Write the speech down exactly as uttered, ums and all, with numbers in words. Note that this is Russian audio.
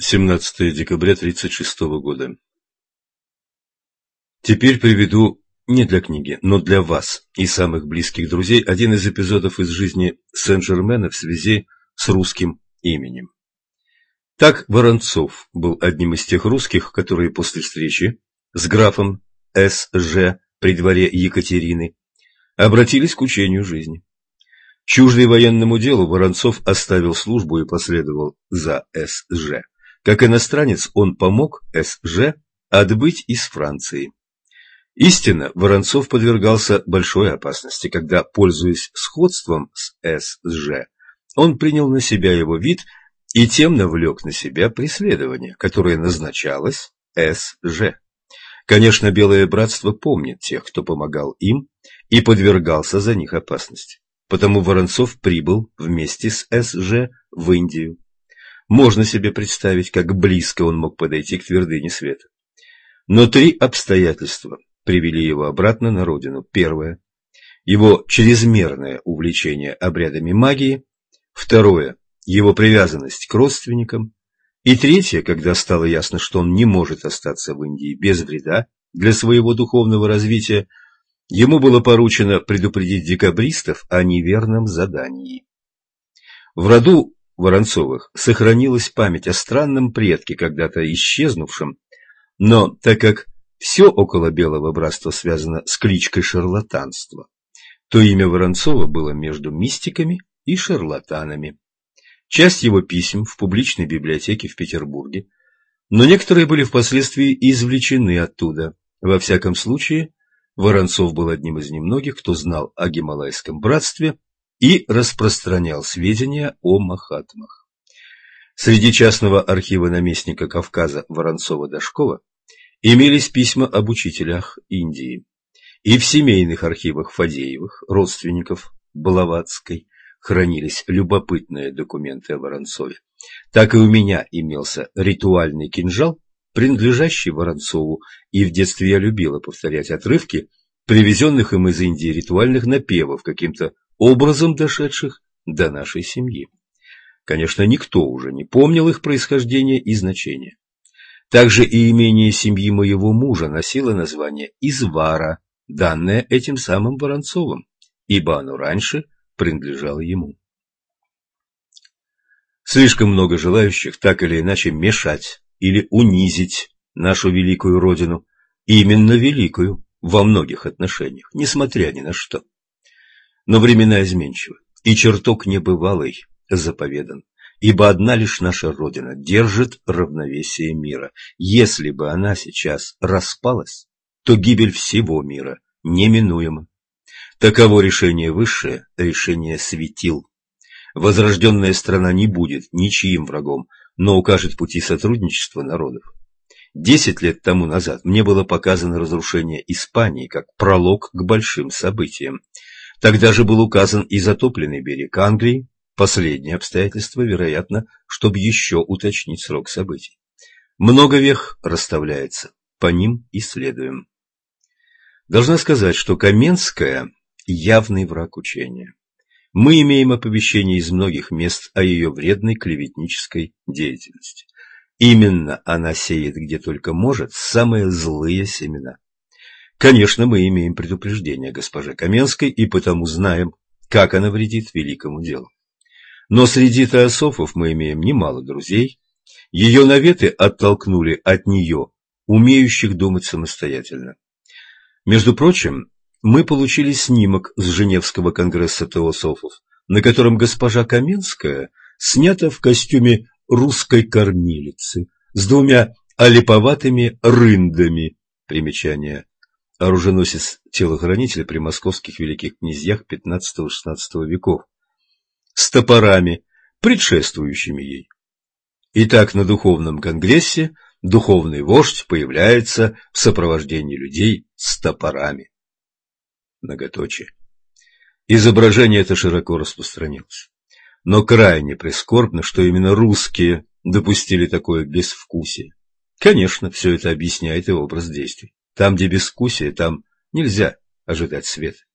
семнадцатое декабря тридцать шестого года. Теперь приведу не для книги, но для вас и самых близких друзей один из эпизодов из жизни Сен-Жермена в связи с русским именем. Так Воронцов был одним из тех русских, которые после встречи с графом С Ж при дворе Екатерины обратились к учению жизни. Чуждый военному делу, Воронцов оставил службу и последовал за С Ж. Как иностранец он помог С Ж отбыть из Франции. Истинно, Воронцов подвергался большой опасности, когда, пользуясь сходством с С Ж, он принял на себя его вид и тем навлек на себя преследование, которое назначалось С Ж. Конечно, Белое Братство помнит тех, кто помогал им и подвергался за них опасности. Потому Воронцов прибыл вместе с С Ж в Индию. Можно себе представить, как близко он мог подойти к твердыне света. Но три обстоятельства привели его обратно на родину. Первое – его чрезмерное увлечение обрядами магии. Второе – его привязанность к родственникам. И третье, когда стало ясно, что он не может остаться в Индии без вреда для своего духовного развития, ему было поручено предупредить декабристов о неверном задании. В роду Воронцовых сохранилась память о странном предке, когда-то исчезнувшем, но так как все около Белого Братства связано с кличкой шарлатанство, то имя Воронцова было между мистиками и шарлатанами. Часть его писем в публичной библиотеке в Петербурге, но некоторые были впоследствии извлечены оттуда. Во всяком случае, Воронцов был одним из немногих, кто знал о Гималайском братстве и распространял сведения о махатмах. Среди частного архива наместника Кавказа Воронцова-Дашкова имелись письма об учителях Индии. И в семейных архивах Фадеевых, родственников Блаватской, хранились любопытные документы о Воронцове. Так и у меня имелся ритуальный кинжал, принадлежащий Воронцову, и в детстве я любила повторять отрывки привезенных им из Индии ритуальных напевов, каким-то образом дошедших до нашей семьи. Конечно, никто уже не помнил их происхождение и значения. Также и имение семьи моего мужа носило название Извара, данное этим самым Воронцовым, ибо оно раньше принадлежало ему. Слишком много желающих так или иначе мешать или унизить нашу великую родину, именно великую во многих отношениях, несмотря ни на что. Но времена изменчивы, и чертог небывалый заповедан, ибо одна лишь наша Родина держит равновесие мира. Если бы она сейчас распалась, то гибель всего мира неминуема. Таково решение высшее, решение светил. Возрожденная страна не будет ничьим врагом, но укажет пути сотрудничества народов. Десять лет тому назад мне было показано разрушение Испании как пролог к большим событиям. Тогда же был указан и затопленный берег Англии, последнее обстоятельство, вероятно, чтобы еще уточнить срок событий. Много вех расставляется, по ним и следуем. Должна сказать, что Каменская – явный враг учения. Мы имеем оповещение из многих мест о ее вредной клеветнической деятельности. Именно она сеет где только может самые злые семена. Конечно, мы имеем предупреждение госпоже Каменской и потому знаем, как она вредит великому делу. Но среди теософов мы имеем немало друзей. Ее наветы оттолкнули от нее умеющих думать самостоятельно. Между прочим, мы получили снимок с Женевского конгресса теософов, на котором госпожа Каменская снята в костюме русской кормилицы с двумя олиповатыми рындами. Примечание. Оруженосец-телохранитель при московских великих князьях пятнадцатого-шестнадцатого веков, с топорами, предшествующими ей. Итак, на духовном конгрессе духовный вождь появляется в сопровождении людей с топорами. Многоточие. Изображение это широко распространилось. Но крайне прискорбно, что именно русские допустили такое безвкусие. Конечно, все это объясняет и образ действий. Там, где безвкусие, там нельзя ожидать света.